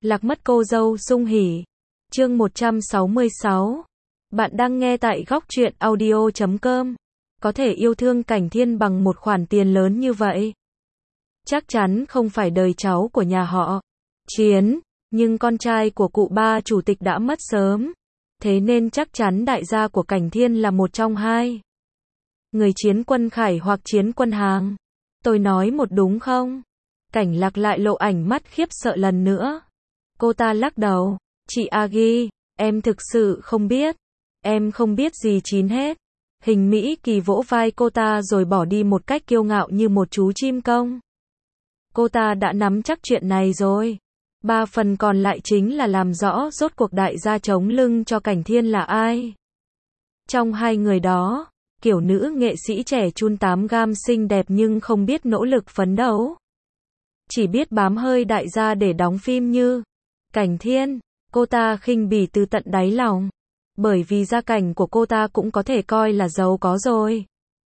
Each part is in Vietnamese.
Lạc mất cô dâu sung hỉ. Chương 166. Bạn đang nghe tại góc truyện audio.com. Có thể yêu thương Cảnh Thiên bằng một khoản tiền lớn như vậy? Chắc chắn không phải đời cháu của nhà họ Chiến, nhưng con trai của cụ ba chủ tịch đã mất sớm. Thế nên chắc chắn đại gia của Cảnh Thiên là một trong hai người Chiến Quân Khải hoặc Chiến Quân Hàng. Tôi nói một đúng không? Cảnh Lạc lại lộ ánh mắt khiếp sợ lần nữa. Cô ta lắc đầu. Chị Agi, em thực sự không biết. Em không biết gì chín hết. Hình Mỹ Kỳ vỗ vai cô ta rồi bỏ đi một cách kiêu ngạo như một chú chim công. Cô ta đã nắm chắc chuyện này rồi. 3 phần còn lại chính là làm rõ rốt cuộc đại gia chống lưng cho Cảnh Thiên là ai. Trong hai người đó, kiểu nữ nghệ sĩ trẻ chun 8 gam xinh đẹp nhưng không biết nỗ lực phấn đấu. Chỉ biết bám hơi đại gia để đóng phim như Cảnh Thiên. Cô ta khinh bỉ từ tận đáy lòng. Bởi vì gia cảnh của cô ta cũng có thể coi là giàu có rồi.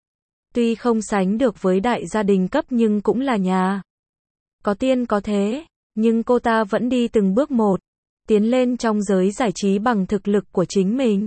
Tuy không sánh được với đại gia đình cấp nhưng cũng là nhà có tiên có thế. Nhưng cô ta vẫn đi từng bước một, tiến lên trong giới giải trí bằng thực lực của chính mình.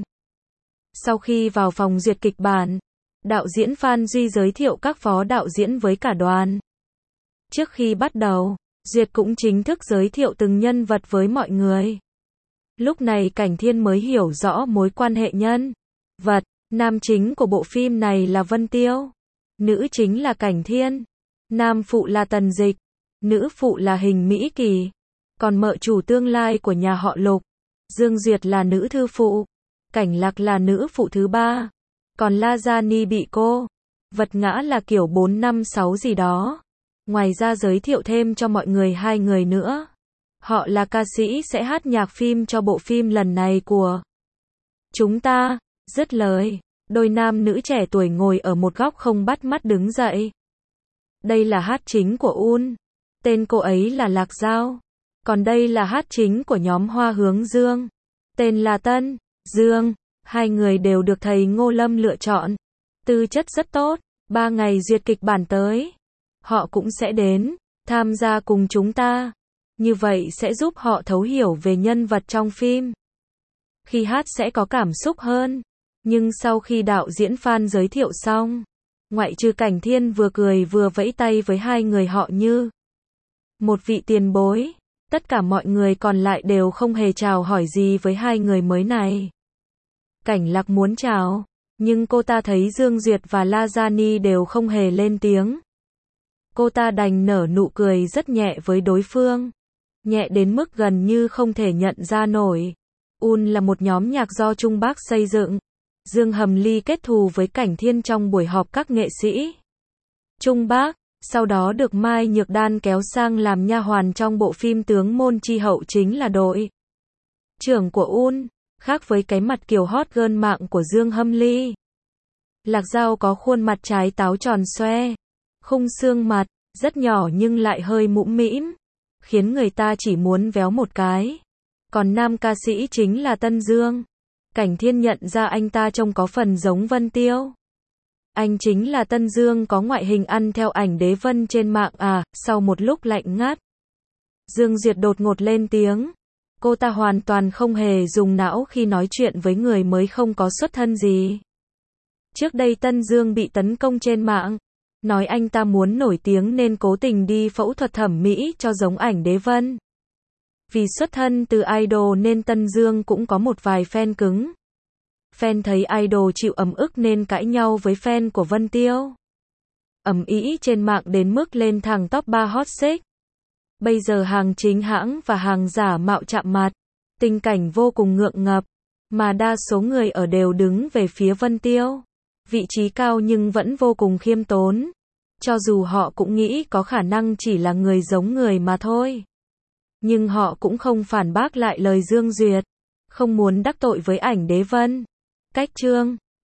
Sau khi vào phòng duyệt kịch bản, đạo diễn Phan Duy giới thiệu các phó đạo diễn với cả đoàn. Trước khi bắt đầu, Duyệt cũng chính thức giới thiệu từng nhân vật với mọi người. Lúc này Cảnh Thiên mới hiểu rõ mối quan hệ nhân vật. Nam chính của bộ phim này là Vân Tiêu, nữ chính là Cảnh Thiên, nam phụ là Tần Dịch, nữ phụ là Hình Mỹ Kỳ, còn mợ chủ tương lai của nhà họ Lục, Dương Duyệt là nữ thư phụ, Cảnh Lạc là nữ phụ thứ 3, còn La Gia Ni bị cô vật ngã là kiểu 4, 5, 6 gì đó. Ngoài ra giới thiệu thêm cho mọi người 2 người nữa. Họ là ca sĩ sẽ hát nhạc phim cho bộ phim lần này của chúng ta. Dứt lời, đôi nam nữ trẻ tuổi ngồi ở một góc không bắt mắt đứng dậy. Đây là hát chính của Un. Tên cô ấy là Lạc Giao. Còn đây là hát chính của nhóm Hoa Hướng Dương. Tên là Tân Dương. Hai người đều được thầy Ngô Lâm lựa chọn. Tư chất rất tốt. 3 ngày duyệt kịch bản tới, họ cũng sẽ đến tham gia cùng chúng ta. Như vậy sẽ giúp họ thấu hiểu về nhân vật trong phim. Khi hát sẽ có cảm xúc hơn. Nhưng sau khi đạo diễn Phan giới thiệu xong, ngoại trừ Cảnh Thiên vừa cười vừa vẫy tay với 2 người họ như một vị tiền bối, tất cả mọi người còn lại đều không hề chào hỏi gì với 2 người mới này. Cảnh Lạc muốn chào, nhưng cô ta thấy Dương Duyệt và La Gia Ni đều không hề lên tiếng. Cô ta đành nở nụ cười rất nhẹ với đối phương. Nhẹ đến mức gần như không thể nhận ra nổi. Un là một nhóm nhạc do Trung Bác xây dựng. Dương Hầm Ly kết thù với Cảnh Thiên trong buổi họp các nghệ sĩ Trung Bác, sau đó được Mai Nhược Đan kéo sang làm nha hoàn trong bộ phim Tướng Môn Chi Hậu chính là đội trưởng của Un, khác với cái mặt kiểu hot girl mạng của Dương Hâm Ly. Lạc Giao có khuôn mặt trái táo tròn xoe, khung xương mặt rất nhỏ nhưng lại hơi mũm mĩm, khiến người ta chỉ muốn véo một cái. Còn nam ca sĩ chính là Tân Dương. Cảnh Thiên nhận ra anh ta trông có phần giống Vân Tiêu. Anh chính là Tân Dương có ngoại hình ăn theo ảnh Đế Vân trên mạng à. Sau một lúc lạnh ngắt, Dương Duyệt đột ngột lên tiếng. Cô ta hoàn toàn không hề dùng não khi nói chuyện với người mới không có xuất thân gì. Trước đây Tân Dương bị tấn công trên mạng, nói anh ta muốn nổi tiếng nên cố tình đi phẫu thuật thẩm mỹ cho giống ảnh Đế Vân. Vì xuất thân từ idol nên Tân Dương cũng có một vài fan cứng. Fan thấy idol chịu ấm ức nên cãi nhau với fan của Vân Tiêu. Ầm ĩ trên mạng đến mức lên thẳng top 3 hot search. Bây giờ hàng chính hãng và hàng giả mạo chạm mặt. Tình cảnh vô cùng ngượng ngập. Mà đa số người ở đều đứng về phía Vân Tiêu. Vị trí cao nhưng vẫn vô cùng khiêm tốn. Cho dù họ cũng nghĩ có khả năng chỉ là người giống người mà thôi. Nhưng họ cũng không phản bác lại lời Dương Duyệt. Không muốn đắc tội với ảnh Đế Vân. Cách chương